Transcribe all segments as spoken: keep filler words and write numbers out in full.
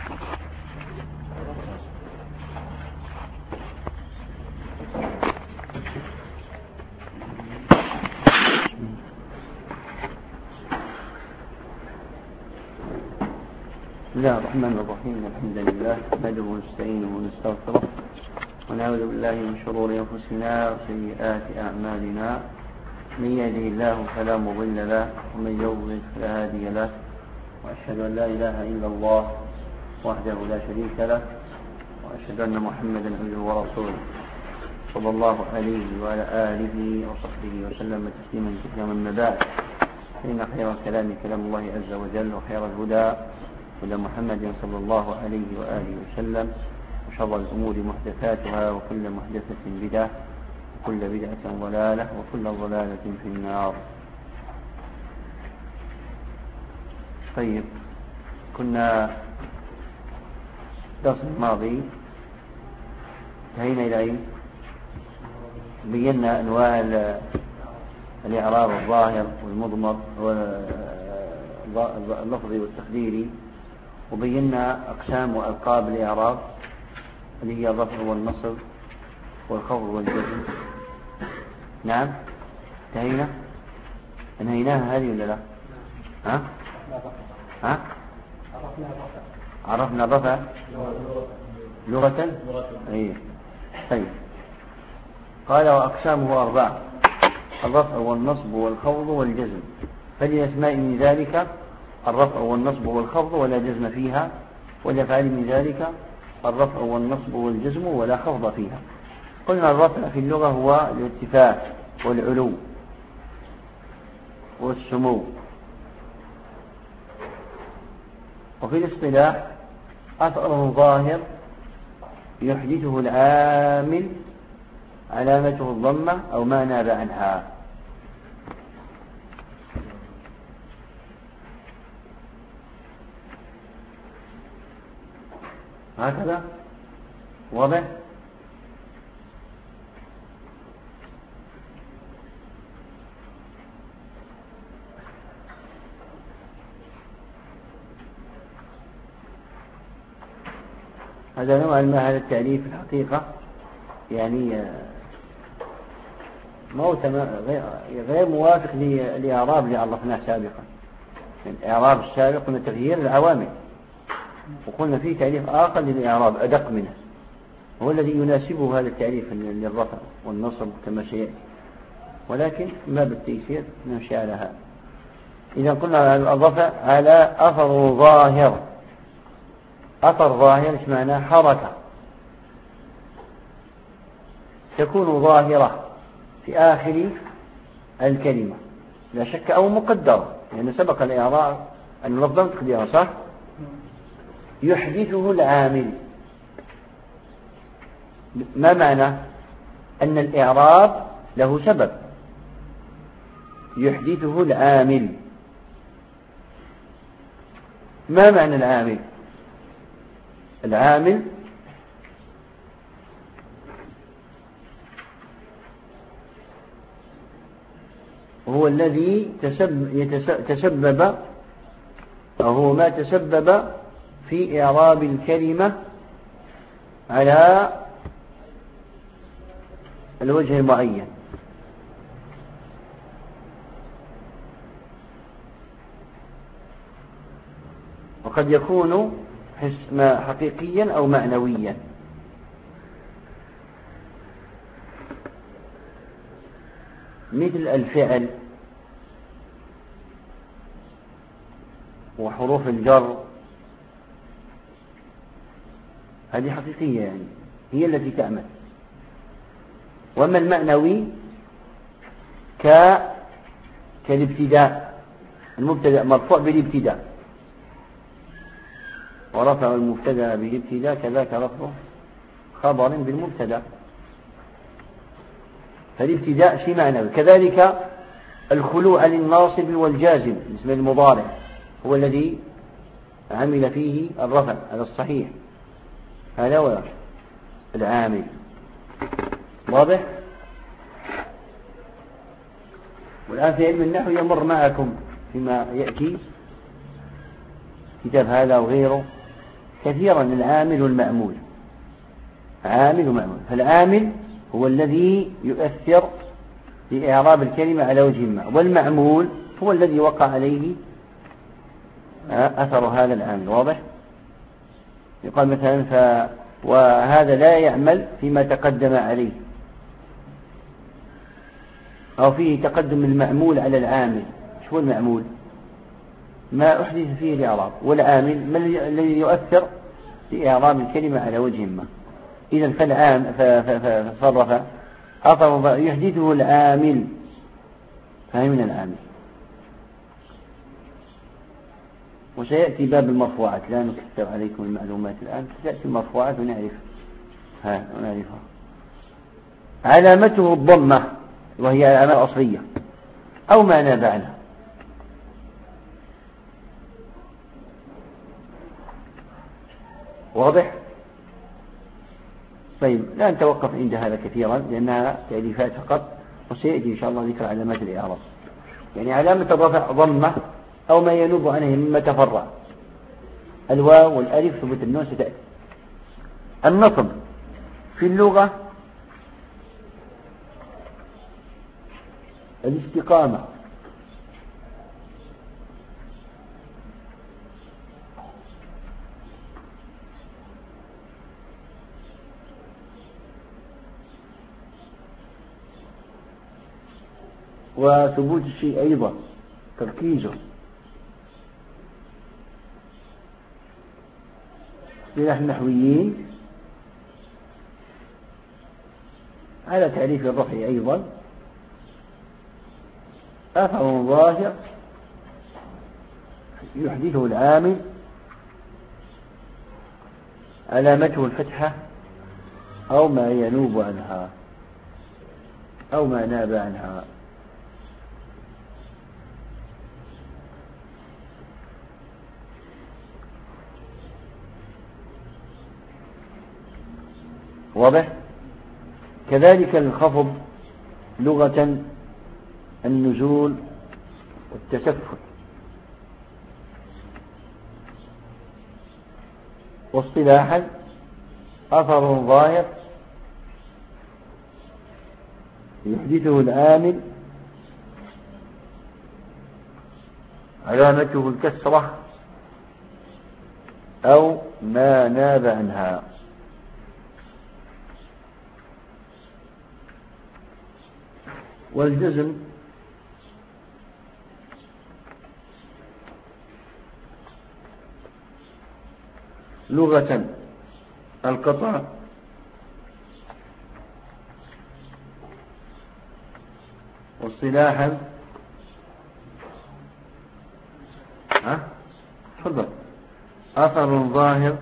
بسم الله الرحمن الرحيم. الحمد لله نحمده ونستعينه ونستغفره ونعوذ بالله من شرور أنفسنا وسيئات أعمالنا. من يهده الله فلا مضل له ومن يضلل فلا هادي له، وأشهد أن لا إله إلا الله وحده لا شريك له، وأشهد أن محمدا عبده ورسوله صلى الله عليه وعلى آله وصحبه وسلم تسليما كثيرا. أما بعد، فإن خير الكلام كلام الله عز وجل، وخير الهدى هدى محمد صلى الله عليه وآله وسلم، وشر الأمور محدثاتها، وكل محدثة بدعة، وكل بدعة ضلالة، وكل ضلالة في النار. طيب، كنا الدرس الماضي انتهينا إلى أين؟ بينا أنواع الإعراب الظاهر والمضمر واللفظي والتقديري، وبينا أقسام وألقاب الإعراب اللي هي الرفع والنصب والخفض والجزم. نعم، انتهينا انهيناها هذه ولا لا؟ ها؟ ها؟ عرفنا الرفع لغة. ايه طيب. قال وأقسامه أربعة: الرفع والنصب والخفض والجزم. فللأسماء من ذلك الرفع والنصب والخفض ولا جزم فيها، ولأفعال من ذلك الرفع والنصب والجزم ولا خفض فيها. قلنا الرفع في اللغة هو الارتفاع والعلو والسمو، وفي الاصطلاح أثر ظاهر يحدثه العامل علامته الضمة أو ما ناب عنها. هكذا واضح؟ هذا نوع ما هذا التعريف الحقيقة يعني ما هو غير موافق للإعراب اللي عرفناه سابقا. الإعراب السابق قلنا تغيير العوامل، وقلنا فيه تعريف آخر للإعراب أدق منه، هو الذي يناسبه هذا التعريف للرفع والنصب كما سيأتي، ولكن ما بالتيسير نمشي على هذا. إذا قلنا الرفع على أثر ظاهر. أثر ظاهر ايش معناه؟ حركة تكون ظاهرة في آخر الكلمة لا شك، أو مقدرة، لأن يعني سبق الإعراب أن اللفظ تقديرها صح، يحدثه العامل. ما معنى؟ أن الإعراب له سبب يحدثه العامل. ما معنى العامل؟ العامل هو الذي تسبب أو هو ما تسبب في إعراب الكلمة على الوجه المعين. وقد يكون حقيقيا أو معنويا. مثل الفعل وحروف الجر، هذه حقيقية يعني هي التي تعمل. وأما المعنوي ك كالابتداء، المبتدأ مرفوع بالابتداء، ورفع المبتدأ بالابتداء كذاك رفع خبر بالمبتدأ، فالابتداء شيء معنوي. كذلك الخلو عن الناصب والجازم اسم المضارع هو الذي عمل فيه الرفع على الصحيح، هذا هو العامل. واضح؟ والآن في علم النحو يمر معكم فيما يأتي كتاب هذا وغيره كثيرا العامل والمأمول، عامل ومأمول. فالعامل هو الذي يؤثر في إعراب الكلمة على وجه ما، والمأمول هو الذي وقع عليه أثر هذا العامل. واضح؟ يقال مثلا ف وهذا لا يعمل فيما تقدم عليه، أو فيه تقدم المأمول على العامل. شو المأمول؟ ما أحدث فيه الإعراب، والعامل ما الذي يؤثر في إعراب الكلمة على وجه ما. إذا فالعام فصرف أثر يحدثه العامل، فهمنا العامل. وسيأتي باب المرفوعات، لا نكثر عليكم المعلومات الآن، ستأتي المرفوعات ونعرف ها ونعرفها. علامته الضمة، وهي علامة أصلية أو ما ناب عنها. واضح؟ طيب لا نتوقف عند هذا كثيرا لأنها تعريفات فقط، وسيأتي إن شاء الله ذكر علامات الإعراب. يعني علامة الرفع ضمة أو ما ينوب عنه مما تفرع، الواو والألف ثبوت النون ستأتي. النصب في اللغة الاستقامة، وثبوت الشيء أيضا تركيزه. اصطلاح النحويين على تعريف الرفع أيضا: أثر ظاهر يحدثه العامل، علامته الفتحة أو ما ينوب عنها أو ما ناب عنها. واضح؟ كذلك الخفض لغة النزول والتسفل، واصطلاحا أثر ظاهر يحدثه العامل، علامته الكسرة أو ما ناب عنها. والجزم لغة القطع واصطلاحا ها تفضل أثر ظاهر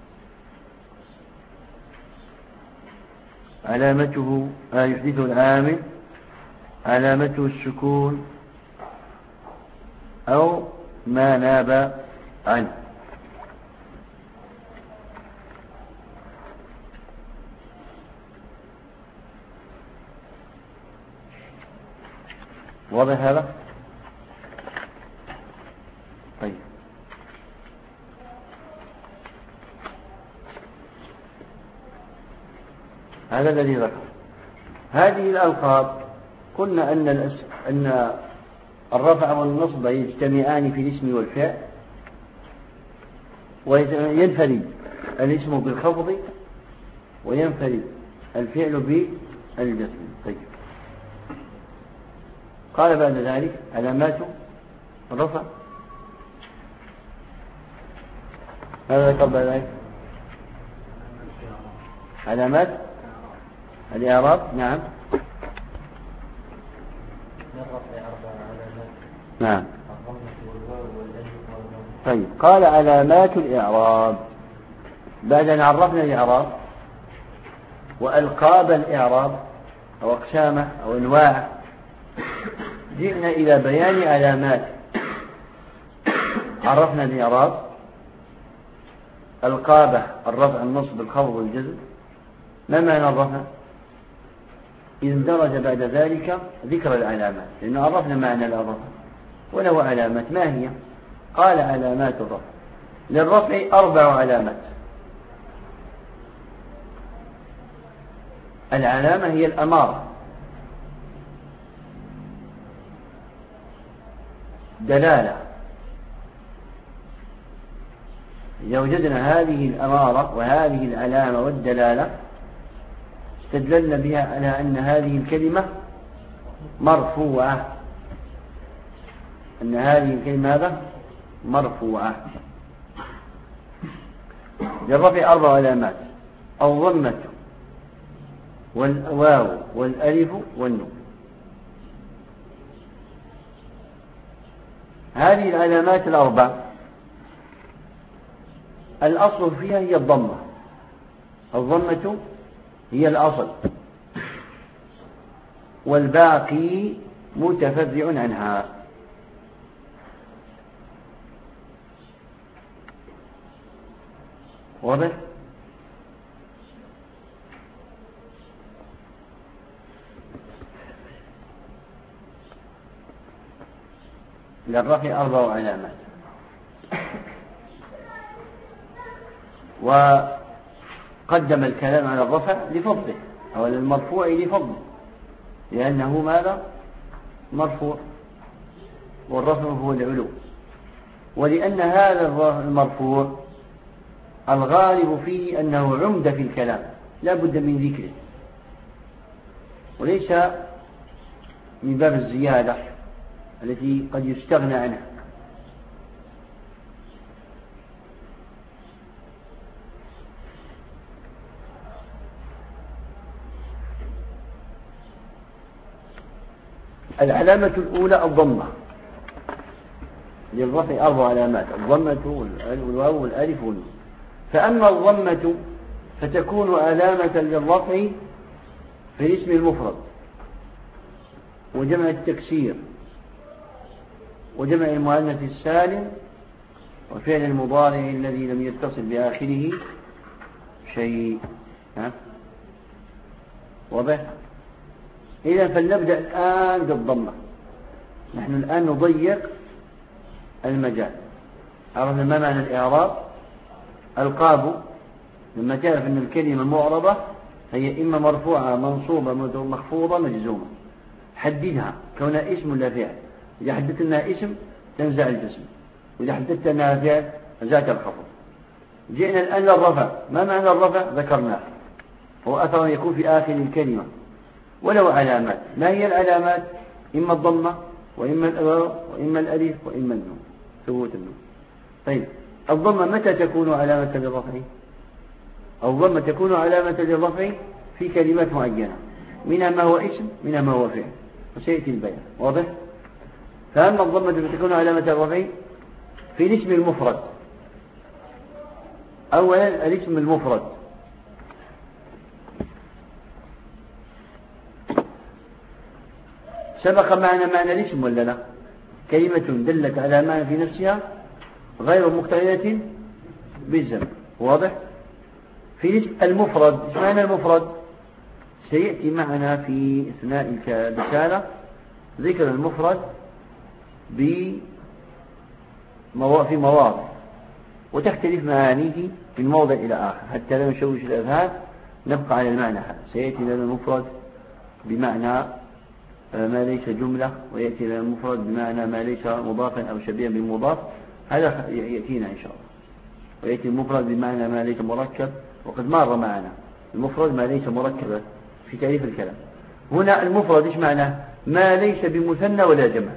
علامته يحدثه العامل، علامته السكون أو ما ناب عنه. واضح هذا؟ طيب هذا الذي ذكر. هذه الألقاب قلنا أن أن الرفع والنصب يجتمعان في الاسم والفعل، وينفرد الاسم بالخفض وينفرد الفعل بالجزم. طيب قال بعد ذلك علامات الرفع، ماذا ذكر بعد ذلك؟ علامات الإعراب. نعم نعم طيب قال علامات الإعراب بعد أن عرفنا الإعراب وألقاب الإعراب أو أقسامه أو أنواعه، جئنا إلى بيان علامات. عرفنا الإعراب، القابة الرفع النصب الخفض والجزم. ما معنى الرفع؟ إذ درج بعد ذلك ذكر العلامات، لأنه عرفنا معنى الرفع وله علامات. ما هي؟ قال علامات الرفع: للرفع أربع علامات. العلامة هي الأمارة، دلالة. إذا وجدنا هذه الأمارة وهذه العلامة والدلالة استدللنا بها على أن هذه الكلمة مرفوعة، أن هذه الكلمة هذا مرفوعة. للرفع أربع علامات: الضمة والواو والألف والنون. هذه العلامات الأربع الأصل فيها هي الضمة، الضمة هي الأصل، والباقي متفرع عنها. واضح؟ للرفع أربع علامات. وقدم الكلام على الرفع لفضله، أو المرفوع لفضله، لأنه ماذا؟ مرفوع، والرفع هو العلو. ولأن هذا المرفوع الغالب فيه أنه عمدة في الكلام لا بد من ذكره، وليس من باب الزيادة التي قد يستغنى عنها. العلامة الأولى الضمة، للرفع أربع علامات: الضمة والواو والألف والنون. فأما الضمة فتكون علامة للرفع في الاسم المفرد وجمع التكسير وجمع المؤنث السالم وفعل المضارع الذي لم يتصل بآخره شيء. ها؟ واضح؟ إذا فلنبدأ الآن بالضمة. نحن الآن نضيق المجال. عرفنا ما معنى الإعراب؟ القاب لما تعرف أن الكلمة معربة هي إما مرفوعة منصوبة مخفوضة مجزومة، حددها كونها اسم ولا فعل. إذا حددت أنها اسم تنزع الجسم، وإذا حددت أنها فعل نزعت الخفض. جئنا الآن للرفع. ما معنى الرفع؟ ذكرناه، هو أثر يكون في آخر الكلمة ولو علامات. ما هي العلامات؟ إما الضمة وإما الواو وإما الألف وإما النون، ثبوت النون. طيب الضمة متى تكون علامة للرفع؟ الضمة تكون علامة للرفع في كلمات معينة، منها ما هو اسم منها ما هو فعل، وسيأتي البيان. واضح؟ فأما الضمة فتكون علامة الرفع في الاسم المفرد. أولا الاسم المفرد، سبق معنا معنى الاسم ولا لا؟ كلمة دلت على معنى في نفسها غير مقترنة بالزمن. واضح؟ في الاسم المفرد، ايش معنى المفرد؟ سيأتي معنا في أثناء الرسالة ذكر المفرد في مواضع، وتختلف معانيه من موضع إلى آخر حتى لا نشوش الأذهان، نبقى على المعنى هذا. سيأتي لنا المفرد بمعنى ما ليس جملة، ويأتي لنا المفرد بمعنى ما ليس مضافا أو شبيها بالمضاف، هذا يأتينا إن شاء الله. ويأتي المفرد بمعنى ما ليس مركب، وقد مر معنا المفرد ما ليس مركبا في تعريف الكلام. هنا المفرد إيش معنى؟ ما ليس بمثنى ولا جمع.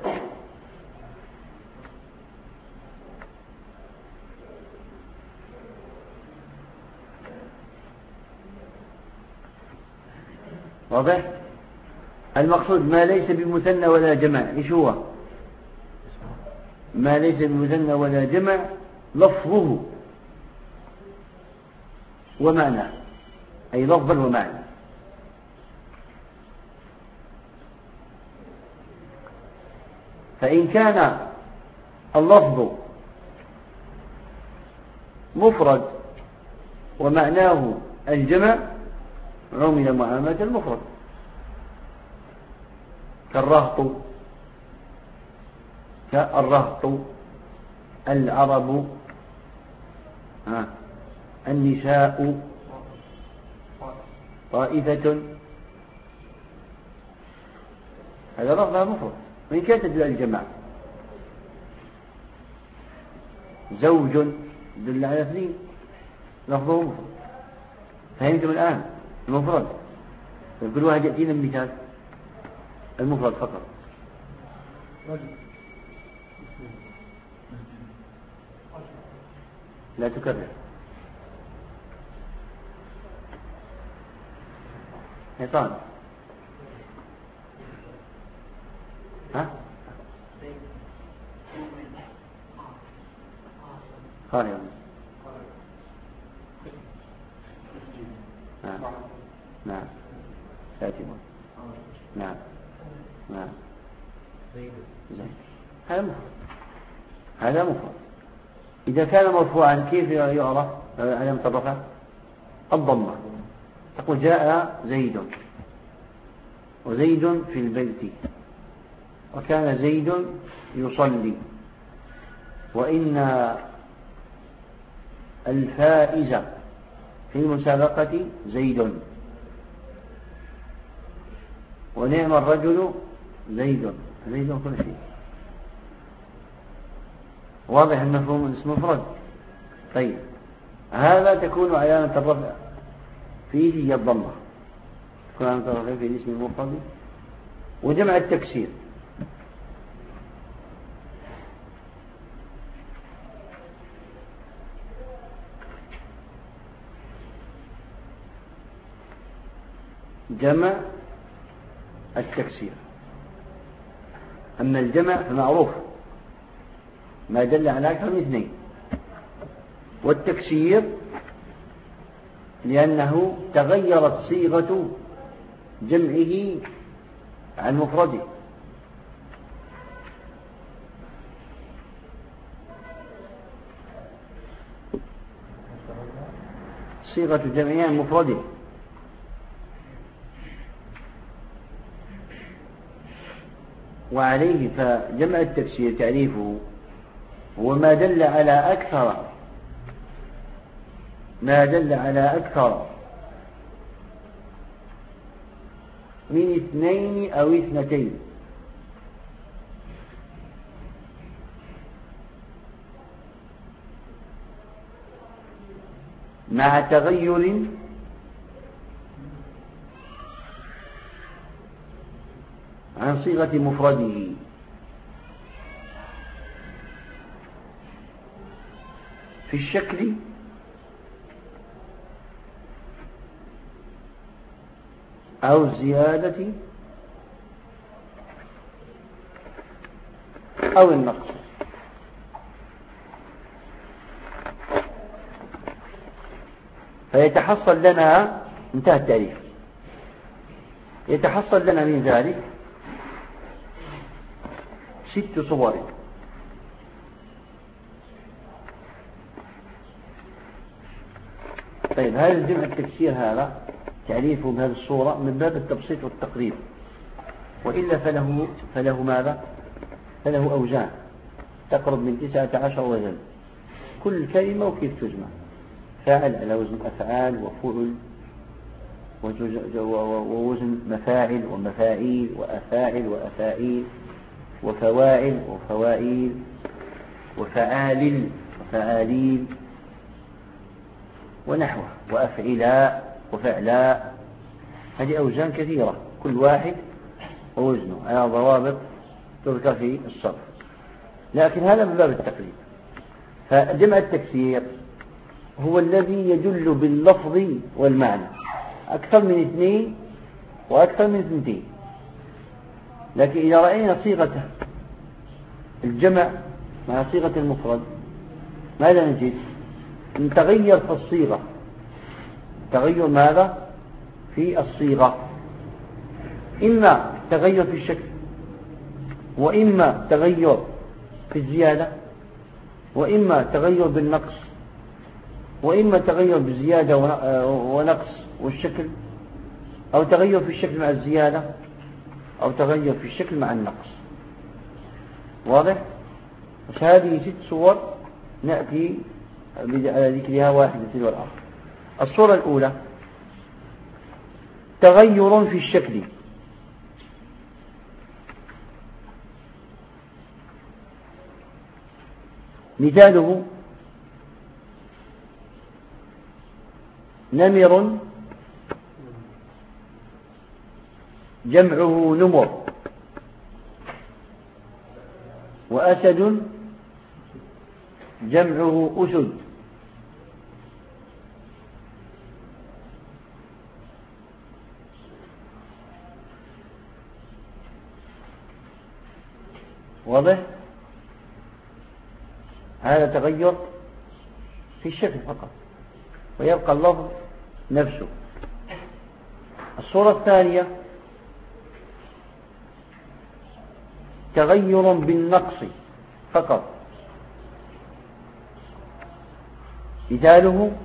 واضح؟ المقصود ما ليس بمثنى ولا جمع. إيش هو ما ليس بمثنى ولا جمع؟ لفظه ومعنى، أي لفظا ومعنى. فإن كان اللفظ مفرد ومعناه الجمع عمل معاملة المفرد، كالرهط، كالرهط، العرب، النساء، طائفة، هذا لفظها مفرد وإن كانت تدل على الجماعة. زوج دل على اثنين لفظه مفرد. فهمتم الآن المفرد؟ كل واحد يأتينا بمثال المفرد فقط. لا تكرر. شيطان. ها؟ خالد. نعم نعم كاتب. نعم نعم زين. هذا مفرد. هذا مفرد. إذا كان مرفوعا كيف يعرف علامة الرفع؟ الضمة. تقول جاء زيد وزيد في البيت وكان زيد يصلي وإن الفائز في المسابقة زيد ونعم الرجل زيد. زيد كل شيء. واضح المفهوم الاسم مفرد. طيب هذا تكون علامة الرفع فيه هي الضمة. تكون علامة الرفع في الاسم المفرد. وجمع التكسير جمع التكسير. أما الجمع فمعروف ما دل على أكثر من اثنين. والتكسير لأنه تغيرت صيغة جمعه عن مفرده. صيغة جمعه عن مفرده. وعليه فجمع التكسير تعريفه هو ما دل على أكثر ما دل على أكثر من اثنين أو اثنتين مع تغير عن صيغة مفرده. في الشكل أو الزيادة أو النقص. فيتحصل لنا انتهى التعريف. يتحصل لنا من ذلك ست صور. طيب هذا الجمع التكسير هذا تعريفه بهذه الصورة من باب التبسيط والتقريب، وإلا فله, فله ماذا؟ فله أوزان تقرب من تسعة عشر وزن، كل كلمة وكيف تجمع. فاعل على وزن أفعال وفعل ووزن مفاعل ومفاعيل وأفاعل وأفاعيل وفواعل وفوائل وفعال وفعاليل ونحوه وأفعلاء وفعلاء. هذه أوزان كثيرة كل واحد ووزنه على ضوابط تذكر في الصرف، لكن هذا من باب التقليد. فجمع التكسير هو الذي يدل باللفظ والمعنى أكثر من اثنين وأكثر من اثنتين. لكن إذا رأينا صيغة الجمع مع صيغة المفرد ماذا نجد؟ أن تغير في الصيغة. تغير ماذا؟ في الصيغة، إما تغير في الشكل، وإما تغير في الزيادة، وإما تغير بالنقص، وإما تغير بالزيادة ونقص والشكل، أو تغير في الشكل مع الزيادة، أو تغير في الشكل مع النقص. واضح؟ بس هذه ست صور نأتي على ذكرها واحدة تلو الآخر. الصورة الأولى تغير في الشكل مثاله نمر جمعه نمر، وأسد جمعه أسد. واضح؟ هذا تغير في الشكل فقط ويبقى اللفظ نفسه. الصورة الثانية تغير بالنقص فقط، مثاله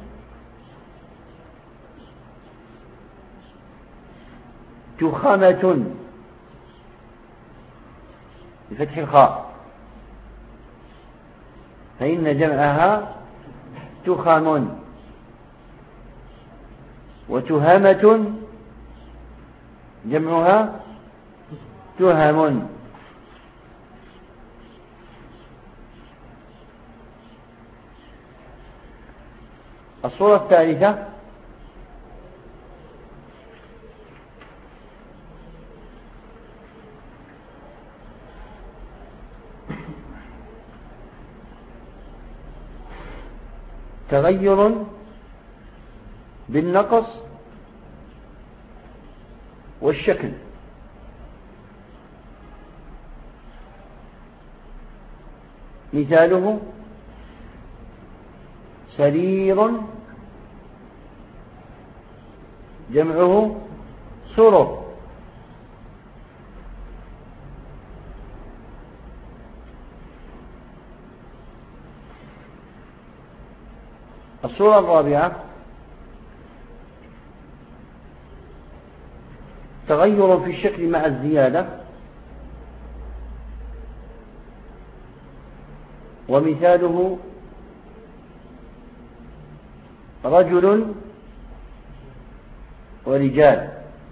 تخمة بفتح الخاء، فإن جمعها تخم، وتهمة جمعها تهم. الصورة الثالثة تغير بالنقص والشكل، مثاله سرير جمعه سرر. الصورة الرابعة تغير في الشكل مع الزيادة، ومثاله رجل ورجال.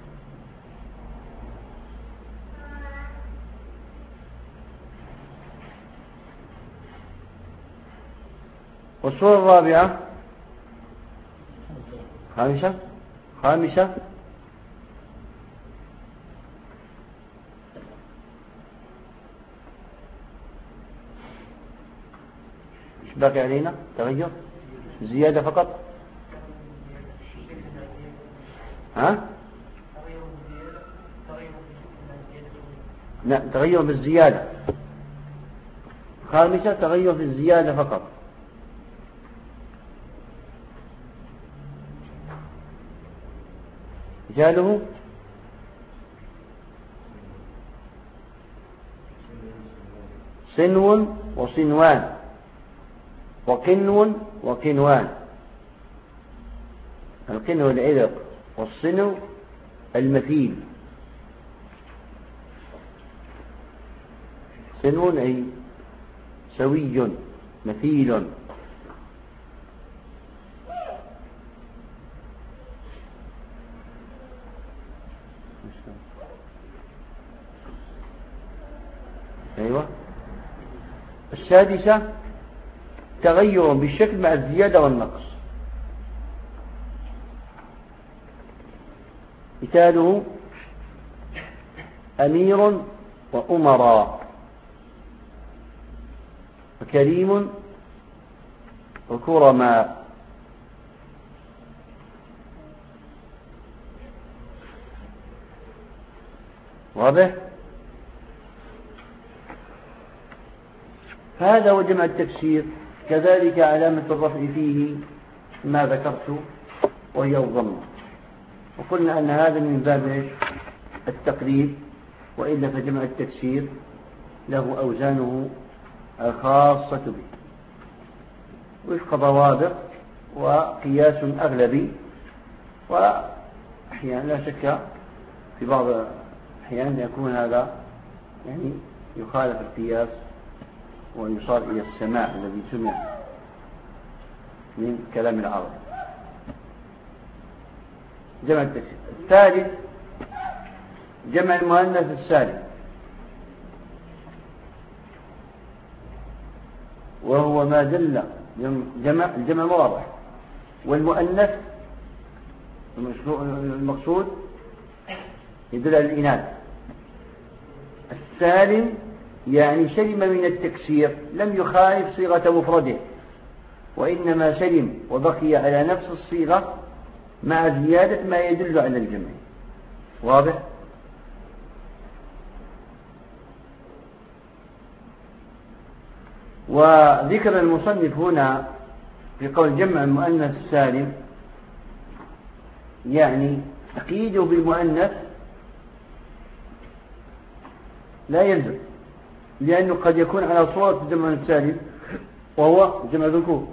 والصورة الرابعة خامسة خامسة إيش باقي علينا؟ تغير زيادة فقط. ها؟ لا، تغير بالزيادة. خامسة تغير في الزيادة فقط، مثاله سنو وصنوان، وقنو وقنوان. القنو العذق، والصنو المثيل. سنو أي سوي مثيل. أيوة. السادسة تغير بالشكل مع الزيادة والنقص، مثاله أمير وأمراء، وكريم وكرماء. واضح؟ هذا هو جمع التكسير. كذلك علامة الرفع فيه ما ذكرت وهي الضمة، وقلنا أن هذا من باب التقريب، وإلا فجمع التكسير له أوزانه الخاصة به وفق ضوابط وقياس أغلبي، وأحيانا لا شك في بعض أحيانا يكون هذا يعني يخالف القياس ويصار إلى السماع الذي سمع من كلام العرب. جمع التكسير. الثالث جمع المؤنث السالم، وهو ما دل جمع الجمع واضح، والمؤنث المقصود يدل على الإناث. السالم يعني سلم من التكسير، لم يخالف صيغة مفرده، وإنما سلم وبقي على نفس الصيغة مع زيادة ما يدل على الجمع. واضح؟ وذكر المصنف هنا في قول جمع المؤنث السالم يعني تقييده بالمؤنث لا يلزم، لأنه قد يكون على صورة جمع السالم وهو جمع ذكور.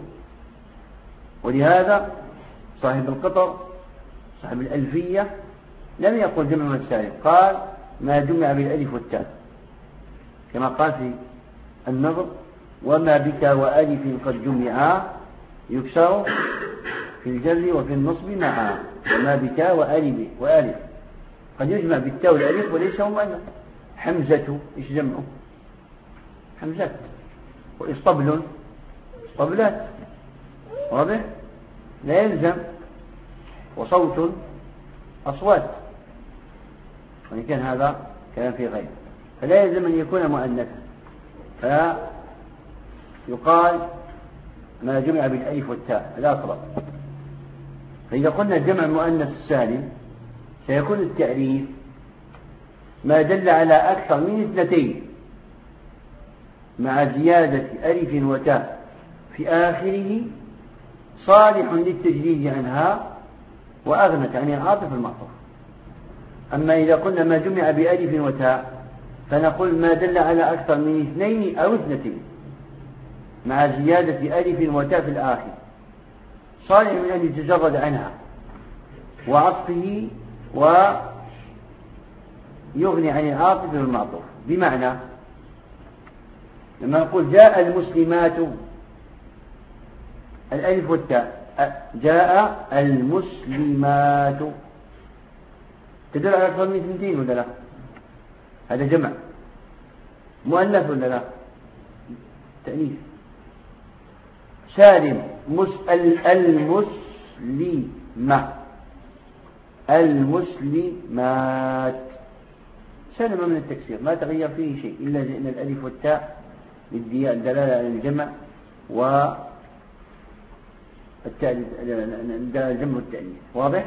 ولهذا صاحب القطر صاحب الألفية لم يقل جمع السالم، قال ما جمع بالألف والتاء، كما قال في النظر: وما بك وألف قد جمعا يكسر في الجر وفي النصب معا. وما بك وألف وألف قد يجمع بالتاء والألف وليس مؤنث. حمزة إيش جمعه؟ حمزات. وإسطبل اسطبلات. واضح؟ لا يلزم. وصوت أصوات، وإن كان هذا كلام في غير، فلا يلزم أن يكون مؤنثا، فيقال ما جمع بالألف والتاء لا أقرب. فإذا قلنا جمع المؤنث السالم سيكون التعريف ما دل على أكثر من اثنتين مع زيادة ألف وتاء في آخره صالح للتجريد عنها وأغنت عن العاطف المعطوف. أما إذا قلنا ما جمع بألف وتاء فنقول ما دل على أكثر من اثنين أو اثنتين مع زيادة ألف وتاء في الآخر صالح من أن يتجرد عنها وعطفه ويغني عن العاطف المعطوف. بمعنى لما نقول جاء المسلمات الألف والتاء، جاء المسلمات تدل على أكثر من اثنتين ولا لا؟ هذا جمع مؤنث ولا لا؟ تأنيث. سالم المسلمة المسلمات سلم من التكسير، ما تغير فيه شيء إلا أن الألف والتاء للدلالة على الجمع والجمع والتأنيث. واضح؟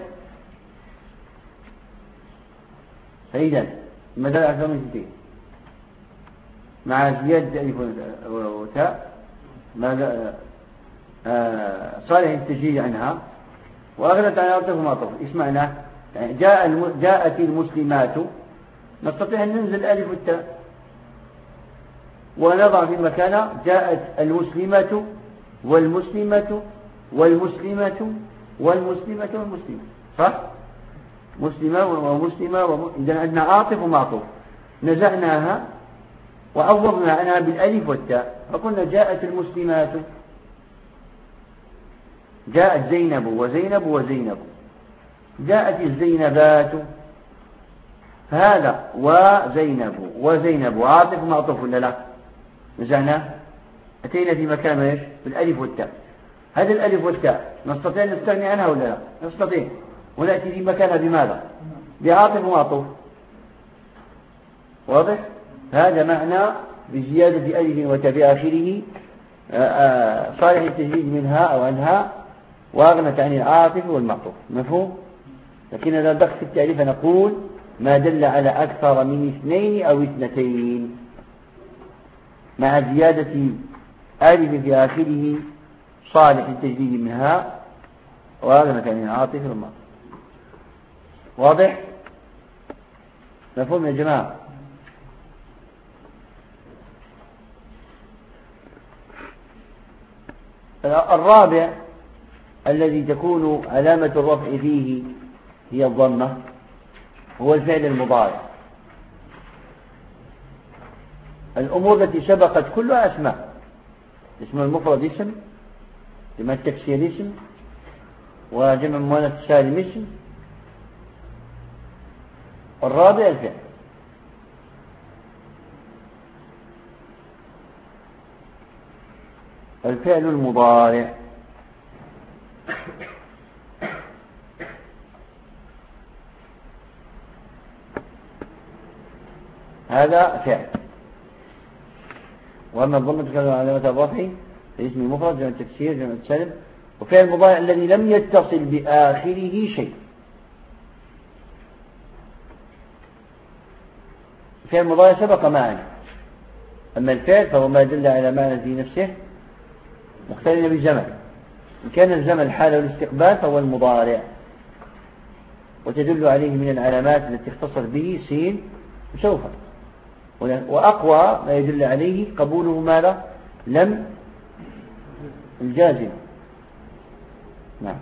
فإذا ما دل على ثمانية مع زيادة ألف وتاء ما صالح التجريد عنها وأغنت عن العاطف المعطوف. اسمعنا يعني جاء الم... جاءت المسلمات، نستطيع أن ننزل ألف والتاء ونضع في مكانها جاءت المسلمة والمسلمة والمسلمة والمسلمة والمسلمة، صح؟ مسلمة ومسلمة وم... إذا عندنا عاطف ومعطوف، نزعناها وعوضنا عنها بالألف والتاء فقلنا جاءت المسلمات، جاءت زينب وزينب وزينب، جاءت الزينبات، فهذا وزينب وزينب عاطف معطوف ولا لا؟ نزعناه أتينا في مكان ايش؟ بالألف والتاء. هذا الألف والتاء نستطيع أن نستغني عنها ولا لا؟ نستطيع، ونأتي في مكانها بماذا؟ بعاطف ومعطوف. واضح؟ هذا معنى بزيادة ألف وتاء في آخره صالح التجريد منها أو عنها وأغنت عن العاطف والمعطوف. مفهوم؟ لكن إذا دقت في التعريف نقول ما دل على أكثر من اثنين أو اثنتين مع زيادة ألف في آخره صالح التجريد منها وأغنت عن العاطف والمعطوف. واضح؟ مفهوم يا جماعة؟ الرابع الذي تكون علامة الرفع فيه هي الضمة هو الفعل المضارع. الأمور التي سبقت كلها أسماء، اسم المفرد اسم، جمع التكسير اسم، وجمع المؤنث السالم اسم. الرابع الفعل. الفعل المضارع هذا فعل، وأما الضمة كان علامة الرفع اسم مفرد جمع التكسير جمع السلم. وفعل المضارع الذي لم يتصل بآخره شيء. فعل المضارع سبق معنا، أما الفعل فهو ما دل على معنى في نفسه مقترن بالزمن. إن كان الزمن الحال والاستقبال فهو المضارع، وتدل عليه من العلامات التي اختصر به سين وسوف. وأقوى ما يدل عليه قبوله ماذا؟ لم الجازم. نعم.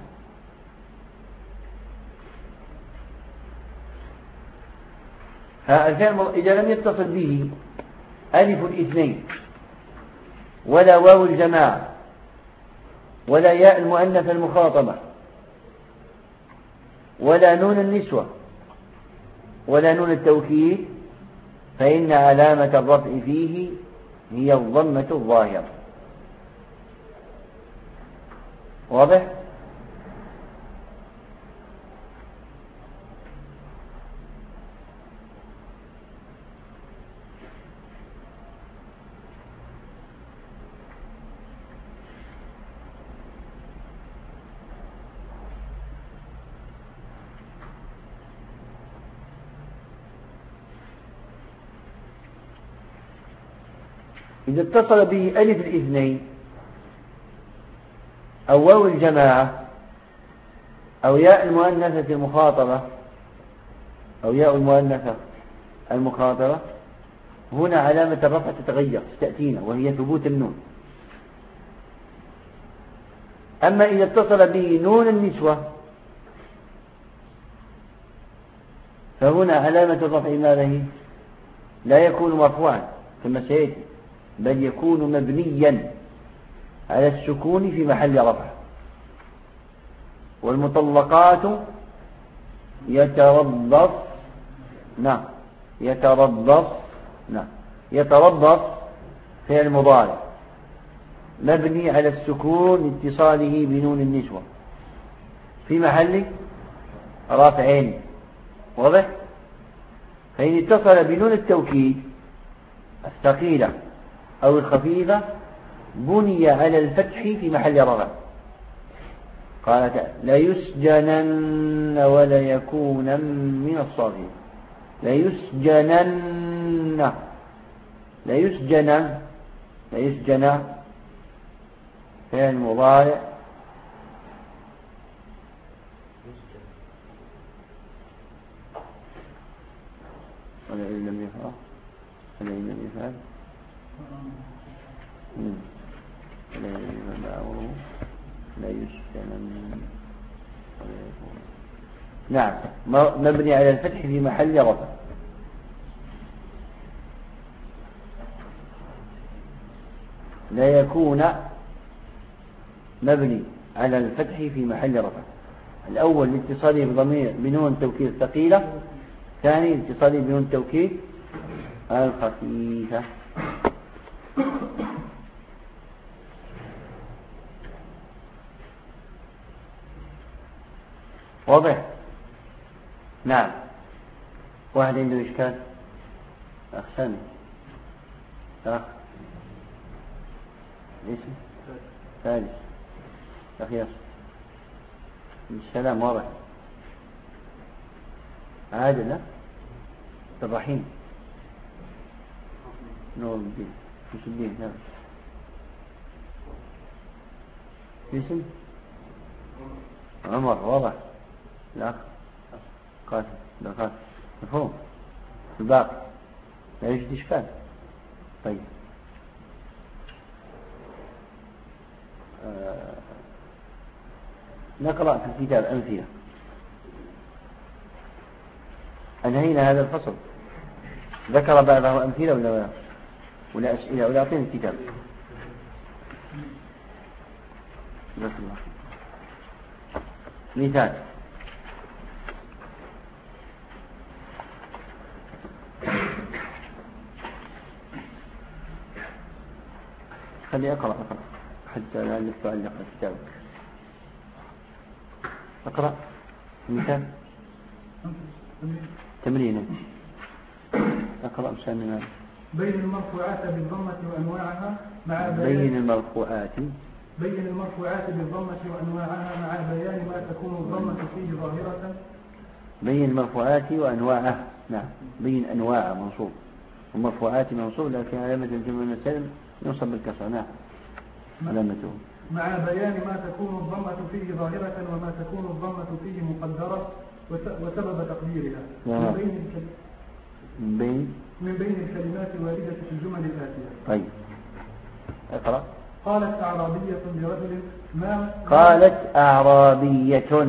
الفعل إذا لم يتصل به ألف الاثنين ولا واو الجماعة ولا ياء المؤنث المخاطبة ولا نون النسوة ولا نون التوكيد، فإن علامة الرفع فيه هي الضمة الظاهرة. واضح؟ إذا اتصل به ألف الاثنين أو واو الجماعة أو ياء المؤنثة المخاطبة أو ياء المؤنثة المخاطبة، هنا علامة الرفع تتغير تأتينا وهي ثبوت النون. أما إذا اتصل به نون النسوة فهنا علامة الرفع ماذا هي؟ لا يكون مرفوعا كما سيأتي، بل يكون مبنيا على السكون في محل رفع. والمطلقات يتربص نعم يتربص نعم يتربص فعل مضارع مبني على السكون اتصاله بنون النسوة في محل رفع. واضح؟ فإن اتصل بنون التوكيد الثقيلة أو الخفيفة بني على الفتح في محل رفع. قال تعالى: ليسجنن ولا يكونن من الصاغرين. ليسجنن ليسجن ليسجن فعل مضارع ولئن لم يفعل ولئن لم يفعل لا يسجنن. نعم، مبني على الفتح في محل رفع. لا يكون مبني على الفتح في محل رفع. الأول لاتصاله بضمير بنون توكيد الثقيلة، ثاني لاتصاله بنون توكيد الخفيفة. واضح؟ نعم. واحد عنده إشكال؟ أخ سامي أخ اسم ثالث أخير السلام. واضح؟ عادل لا الرحيم نور الدين مش الدين. نعم. اسم عمر. واضح؟ لا قاتل لا قاتل مفهوم. الباقي لا يوجد إشكال. طيب آه. نقرأ في الكتاب أمثلة. أنهينا هذا الفصل. ذكر بعضه أمثلة ولا ولا أسئلة ولا أعطينا الكتاب. مثال: خلي أقرأ أقرأ حتى لا تعلق كتابك. اقرأ مثال تمرين. اقرأ مثال. بين المرفوعات بالضمة وأنواعها مع بيان بين المرفوعات بين المرفوعات بالضمة وأنواعها مع بيان ما تكون الضمة فيه ظاهرة. بين المرفوعات وأنواعها. نعم بين أنواع منصوب ومرفوعات منصوب لكن علامة الجمع المسلم ينصب بالكسر. نعم علامته مع بيان ما تكون الضمة فيه ظاهرة وما تكون الضمة فيه مقدرة وسبب تقديرها. نعم. من بين من بين من بين الكلمات الواردة في الجمل الآتية. طيب اقرأ. قالت أعرابية لرجل ما قالت أعرابية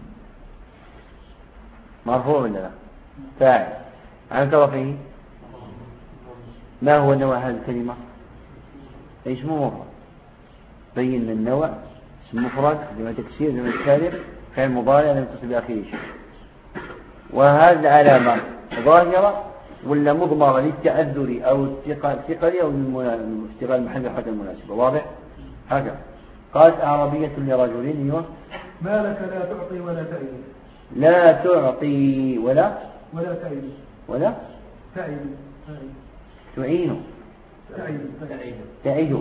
مرفوع ولا لا؟ فاعل عن طرفه. ما هو نوع هذه الكلمة؟ اسمه مفرد. بين النوع اسم مفرد لما تكسير لما تكالب فعل مضارع لم يتصل بآخره شيء. وهذه العلامة ظاهرة ولا مضمرة للتأذر أو الثقل أو اشتغال المحل حتى المناسبة. واضح؟ هكذا. قالت أعرابية لرجلين يوم ما لك لا تعطي ولا تعيد. لا تعطي ولا ولا تعيد ولا تعيد تعين تعيد تعيد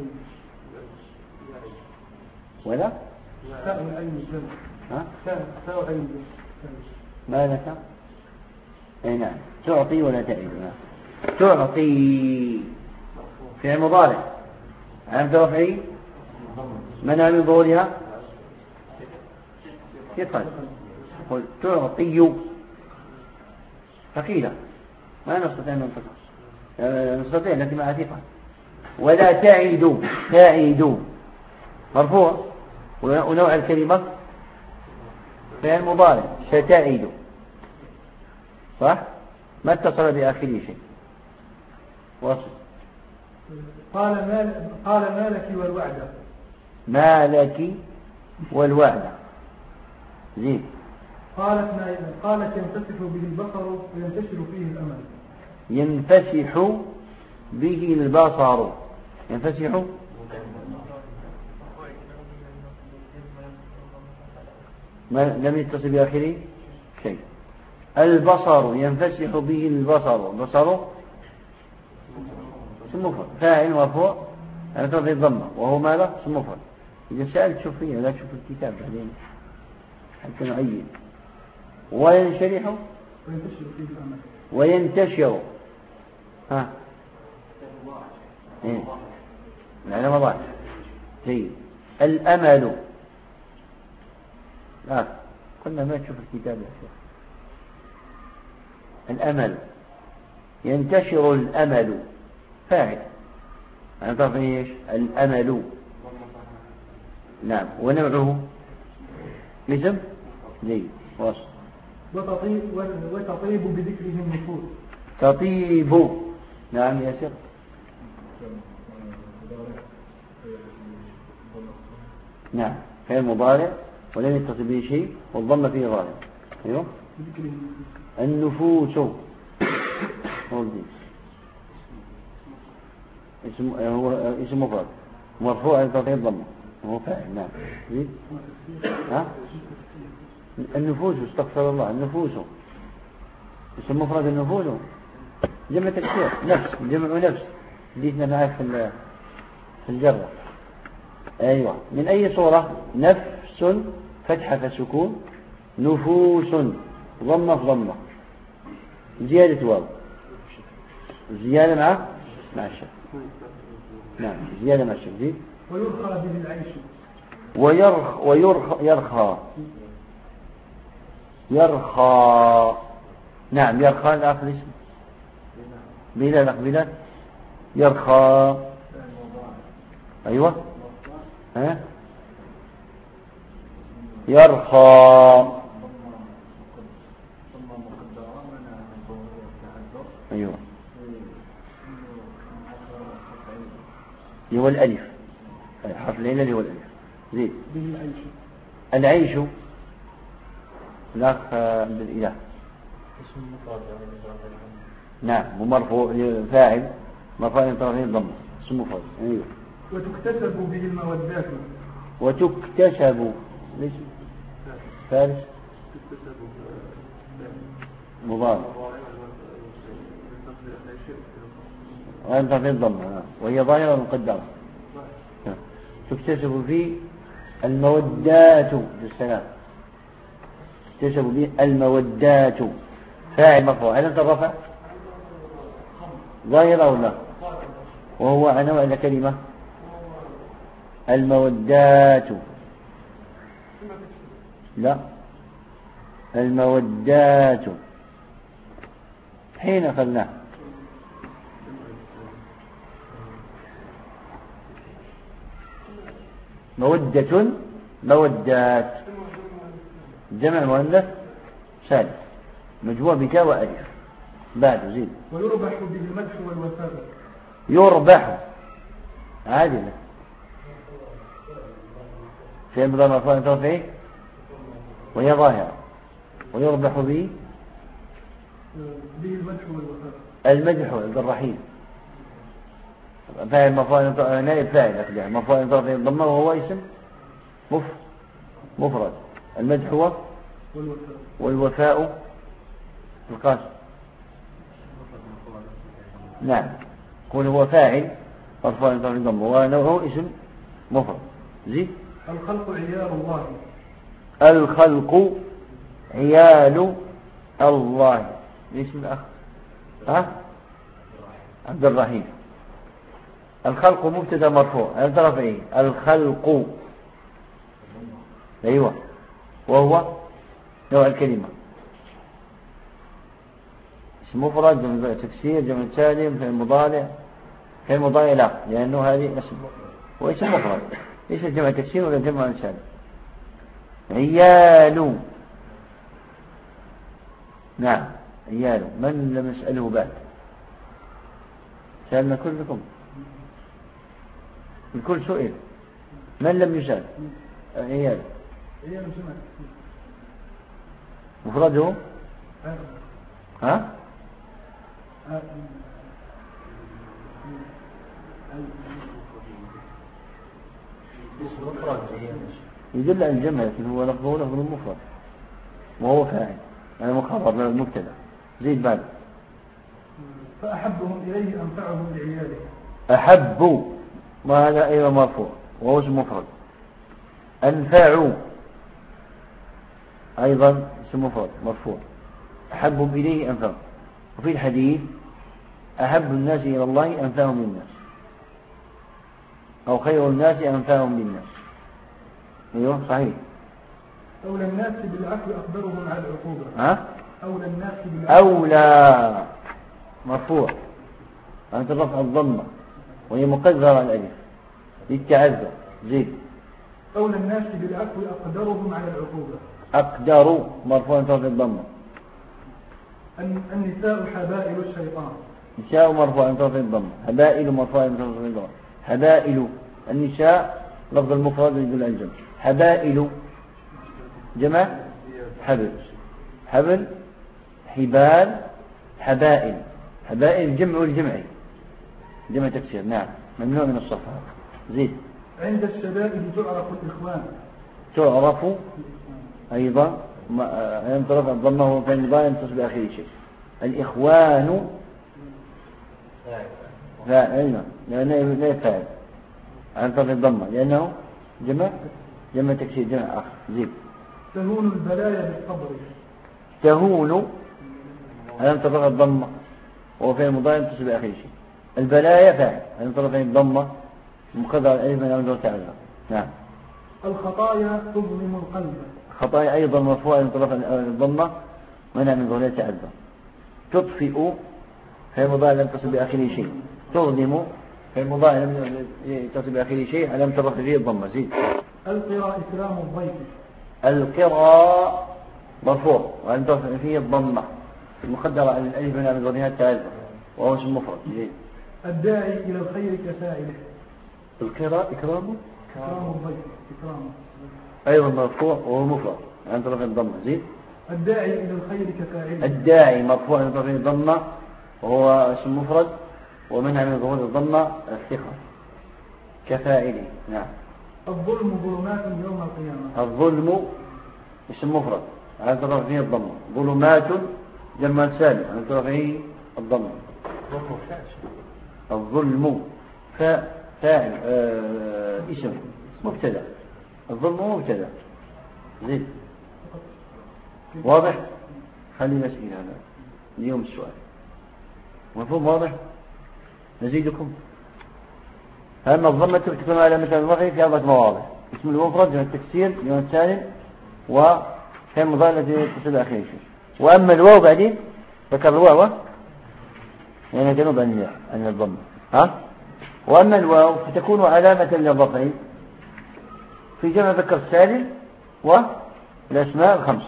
ولا تاء العين ها تاء العين. ما لك اي نعم تعطي ولا تعيد. نعم. تعطي فعل مضارع علامة رفعه منع من ظهورها ثقل. قل تعطي ثقيلة ما نستطيع أن ننطقها نستطيع لكن مع ثقل. ولا تعيد تعيد مرفوع ونوع الكلمة فعل مضارع ستعيد صح ما اتصل بآخره شيء. وصل. قال مال قال مالك والوعد. مالك والوعد زين. قالت ما قالت ينفسح به البصر وينتشر فيه الأمل. ينفسح به البصر ينفسح ما لم يتصل بآخره شيء. البصر ينفسح به البصر. البصر اسم مفرد فاعل مرفوع على طرف الضمة وهو ماذا اسم مفرد. إذا سألت شوف فيه لا تشوف الكتاب بعدين حتى نعين. وينشرح وينتشر ها ايه العلامة ضاعت. جيد. الأمل لا قلنا ما تشوف الكتاب يا شيخ. الأمل ينتشر الأمل فاعل عن طرف ايش الأمل. نعم ونوعه اسم جيد. وصل. وتطيب, وتطيب بذكره النفوس. تطيب نعم يا شيخ. نعم فعل مضارع ولم يتصل به شيء والضمة فيه ظاهر. ايوه النفوس اسم هو اسم مفرد مرفوع على طرف الضمة وهو فاعل. نعم زين. ها النفوس استغفر الله النفوس اسم مفرد النفوس جمع تكسير نفس جمع نفس جيتنا معك في في الجرة. أيوة من أي صورة نفس فتحة فسكون نفوس ضمة في ضمة زيادة واو زيادة مع مع الشك. نعم زيادة مع الشك. زيد. ويرخى به العيش. ويرخ ويرخ يرخى يرخى. نعم يرخى الآخر اسم بلا الأقبلة يرخى. أيوة ها يرخى. أيوة هو الألف حرف العين اللي هو الألف. زيد. العيش الأخ عند الإله نعم ومرفوع فاعل مرفوع من طرفين ضمة اسم مفرد. أيوة وتكتسب به المودات. وتكتسب ليش فارس مضارع وأنت في الضمة وهي ظاهرة مقدرة. تكتسب به المودات بالسلام. تكتسب به المودات فاعل مرفوع. هل أنت الرفع ظاهرة أو لا؟ وهو على نوع الكلمة المودات. لا المودات حين أخذناه مودة مودات جمع مؤنث سالم مجموع بتاء وألف بعد زيد. ويربح به المدح والوفاء. يربح عادلة في مضارع مرفوع ترفعه وهي ظاهرة. ويربح به به المدح والوفاء. المدح عند الرحيم فاعل مرفوع نائب فاعل أخدع مرفوع ترفعه الضمة وهو اسم مفرد. المدح هو والوفاء, والوفاء القاسم. نعم قول هو فاعل مرفوع ترفعه الضمة وهو اسم مفرد. زيد. الخلق عيال الله. الخلق عيال الله. ليش من الأخ ها عبد الرحيم. الخلق مبتدا مرفوع هل ترى ايه الخلق ايوه وهو نوع الكلمة اسم مفرد جمع تكسير جمع سالم في المضارع في المضارع لا لأنه هذه اسم واسم مفرد. ليس جمع تكسير ولا جمع سالم. عيال نعم عيال. من لم يسأله بعد سألنا كلكم الكل سئل من لم يسأل عيال مفرده ها يدل على الجمع لكن هو لفظه لفظ المفرد وهو فاعل يعني مخبر من المبتدا. زيد بعد. فأحبهم إليه أنفعهم لعياله. أحبوا ما هذا أيضا مرفوع وهو اسم مفرد. أنفعوا أيضا اسم مفرد مرفوع. أحبهم إليه أنفعهم. وفي الحديث أحب الناس إلى الله أنفعهم للناس أو خير الناس أنفعهم للناس. أيوه صحيح. أولى الناس بالعفو أقدرهم على العقوبة. ها؟ أولى الناس بالعفو. أولى مرفوع أنت رفع الضمة وهي مقدرة على الألف للتعذر. زيد. أولى الناس بالعفو أقدرهم على العقوبة. أقدروا مرفوع أنت رفع الضمة. النساء حبائل الشيطان. نساء مرفوع أنت رفع الضمة. حبائل مرفوع أنت رفع الضمة. حبائل النساء لفظ المفرد يدل على الجمع. حبائل جمع حبل حبل حبال حبائل. حبائل الجمع والجمع جمع تكسير. نعم ممنوع من الصفحة. زيد. عند الشدائد تعرف الإخوان. تعرف أيضا أنت رفع الضمة في المضارع ينتصب بآخر شيء. الإخوان فاعل لأنه لا يفعل أنت رفع الضمة لأنه جمع جمع تكسير جمع آخر. زيد. تهون البلايا بالصبر. تهون أنت رفع الضمة وهو في المضارع ينتصب بآخر شيء. البلايا فاعل أنت رفع الضمة مقدر الألف من أمر تعالى. نعم. الخطايا تظلم القلب. خطايا أيضا مرفوعة من طرف الضمة منع من ظهورها تعذر. تطفئ في المضارع لم تصل بآخره شيء. تظلم في المضارع لم تصل بآخره شيء لم ترفع فيه الضمة. زيد. القراء إكرام الضيف. القراء مرفوع ولم ترفع فيه الضمة المقدرة على الألف منع من ظهورها تعذر وهو اسم مفرد. زيد. الداعي إلى الخير كفاعله. القراء إكرام إكرام الضيف. إكرام أيضا مرفوع وهو مفرد عن طرف الضمة. زيد. الداعي إلى الخير كفاعله. الداعي مرفوع عن طرف الضمة وهو اسم مفرد ومنها من ظهور الضمة الثقة كفاعله. نعم. الظلم ظلمات يوم القيامة. الظلم اسم مفرد على طرفه الضم، ظلمات جمع سالم على طرفه الضم. الظلم فاعل آه اسم مبتدا، الظلم مبتدا. زيد واضح؟ خلي مسئلة هذا اليوم السؤال مفهوم واضح؟ نزيدكم. أما الضمة تكون على مثل الرفع في أربعة مواضع: اسم المفرد من التكسير من السالم وكان مضارعة تصل أخير شيء. وأما الواو بعدين ذكر الواو يعني جنوب عن عن الضمة. ها؟ وأما الواو فتكون علامة للرفع في جمع ذكر السالم والأسماء الخمس.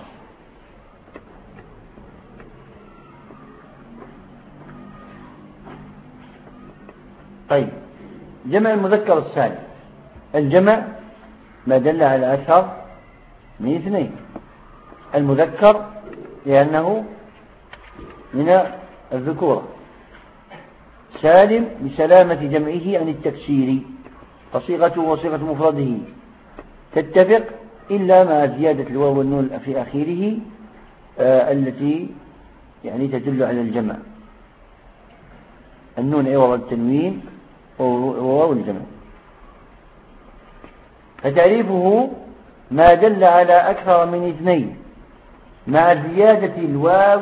طيب، جمع المذكر السالم، الجمع ما دل على أكثر من اثنين. المذكر لأنه من الذكورة، سالم لسلامة جمعه عن التكسير، فصيغته وصيغة مفرده تتفق إلا مع زيادة الواو والنون في آخره آه التي يعني تدل على الجمع. النون عوض التنوين وواو الجمع. فتعريفه ما دل على أكثر من اثنين مع زيادة الواو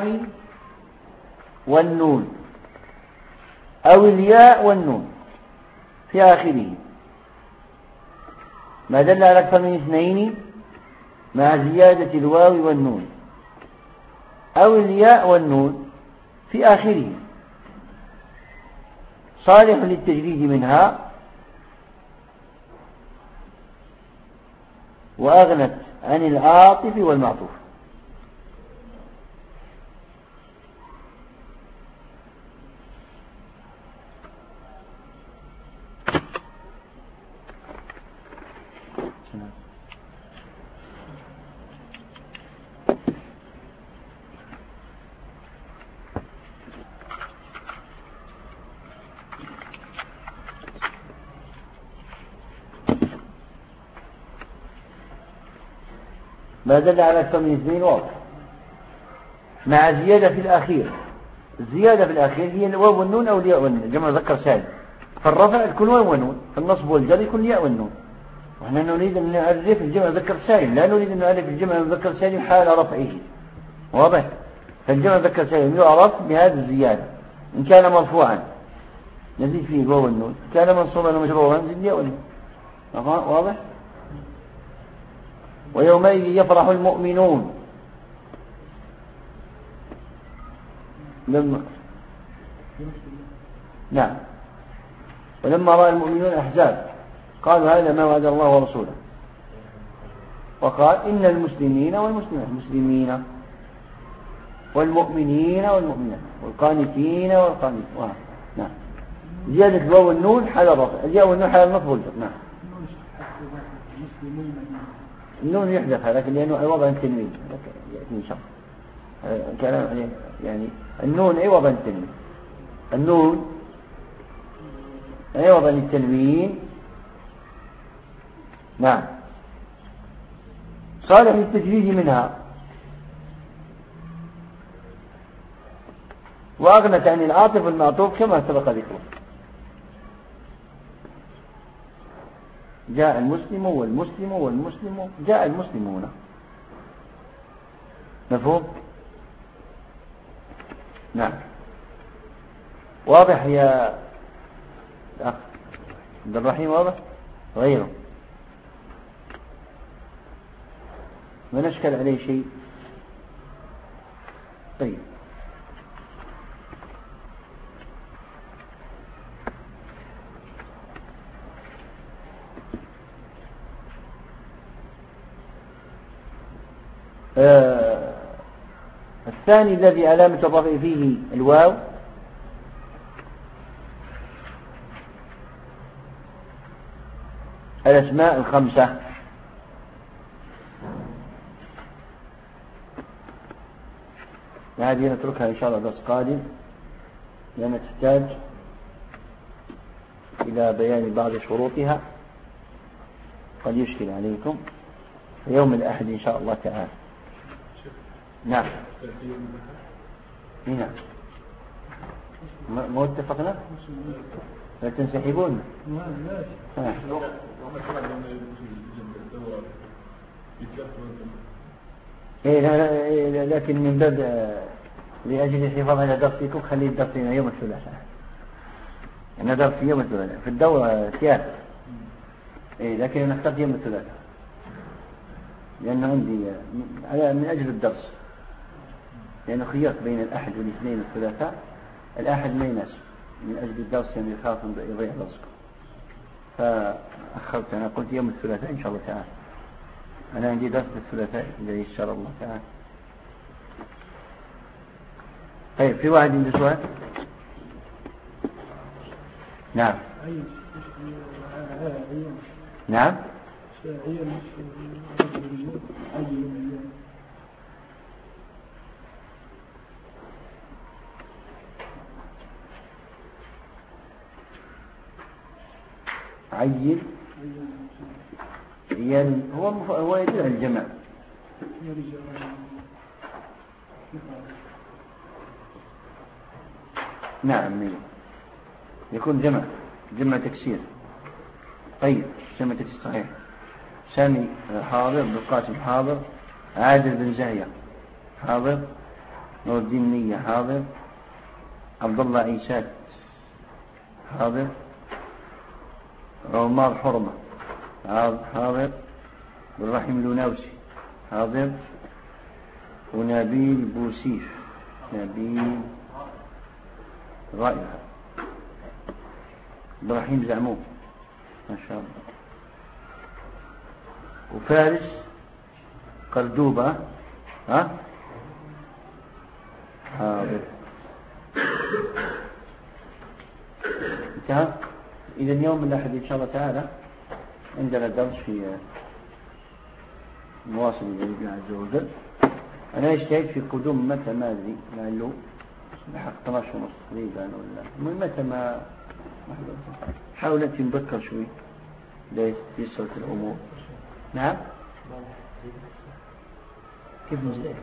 والنون أو الياء والنون في آخره. ما دل على أكثر من اثنين مع زيادة الواو والنون أو الياء والنون في آخره، صالح للتجريد منها وأغنت عن العاطف والمعطوف. ما دل على أكثر من اثنين واضح مع زيادة في الأخير. الزيادة في الأخير هي الواو والنون أو الياء والنون، جمع ذكر سالم. فالرفع يكون واو والنون، فالنصب والجر يكون الياء والنون. ونحن نريد أن نعرف الجمع ذكر سالم، لا نريد أن نعرف الجمع ذكر سالم حال رفعه. واضح؟ فالجمع ذكر سالم يعرف بهذه الزيادة. إن كان مرفوعا نزيد فيه الواو والنون، كان منصوبا ومجرورا نزيد الياء والنون. واضح؟ ويومئذ يفرح المؤمنون لما نعم ولما رأى المؤمنون الأحزاب قالوا هذا ما وعد الله ورسوله، وقال إن المسلمين والمسلمات المسلمين والمؤمنين والمؤمنات والقانتين والقانتين. نعم. زيادة الواو والنون حال الرفع، الياء والنون حال النصب والجر. نعم. النون يحذف لكن لأنه عوض عن التنوين يأتي إن شاء الله كلام يعني النون عوض عن التنوين، النون عوض عن التنوين. نعم. صالح للتجريد منها وأغنت عن العاطف والمعطوف كما سبق ذكره. جاء المسلم والمسلم والمسلم جاء المسلمون. مفهوم؟ نعم. واضح يا أخ عبد الرحيم؟ واضح؟ غيره ما نشكل عليه شيء. طيب، آه الثاني الذي علامة الرفع فيه الواو الأسماء الخمسة. هذه نتركها إن شاء الله درس قادم لأنها تحتاج إلى بيان بعض شروطها. قد يشكل عليكم يوم الأحد إن شاء الله تعالى. نعم نعم ما اتفقنا لا تنسحبون. إيه لا لا لكن من باب لأجل الحفاظ على درسكم خلي درسنا يوم الثلاثاء. أنا درس يوم الثلاثاء في الدورة ثياب. إيه لكن أنا اخترت يوم الثلاثاء لأنه عندي من أجل الدرس، لأنه خيرت بين الأحد والاثنين والثلاثاء. الأحد ما يناسب من أجل الدرس يعني يخاف يضيع درسكم، فأخرت. أنا قلت يوم الثلاثاء إن شاء الله تعالى. أنا عندي درس الثلاثاء الذي إن شاء الله تعالى. طيب في واحد عنده سؤال؟ نعم نعم عين يعني هو هو يدل على الجمع. نعم يكون جمع جمع تكسير. طيب جمع تكسير صحيح. سامي حاضر، بن قاسم حاضر، عادل بن زاهية حاضر، نور الدين نية حاضر، عبد الله عيسات حاضر، عمار حرمة حاضر، بالرحيم لوناوسي حاضر، ونبيل بوسيف نبيل رائع، إبراهيم زعموم ما شاء الله، وفارس قردوبة ها حاضر. انتهى. إذا اليوم الأحد إن شاء الله تعالى عندنا درس في مواصل بإذن الله عز وجل. أنا اجتهد في قدوم متى ما أدري لعله لحق اثنا عشر ونص تقريبا ولا من متى ما حاول أنت نبكر شوي لا يسرت الأمور. نعم كيف نزل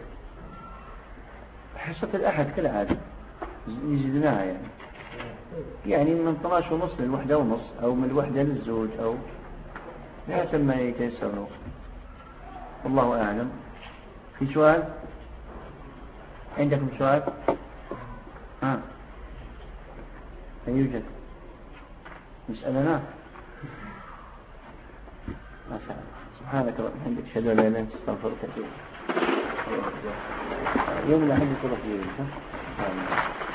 حصة الأحد كالعادة يزيدناها يعني يعني من اثنا عشر ونص للوحدة ونص أو من الوحدة للزوج أو حسب ما يتيسر له. والله أعلم. في سؤال؟ عندكم سؤال؟ ها لا يوجد. نسألنا ما شاء الله. سبحانك اللهم وبحمدك أشهد أن لا إله إلا أنت أستغفرك وأتوب إليك. يوم الأحد تروح فيه.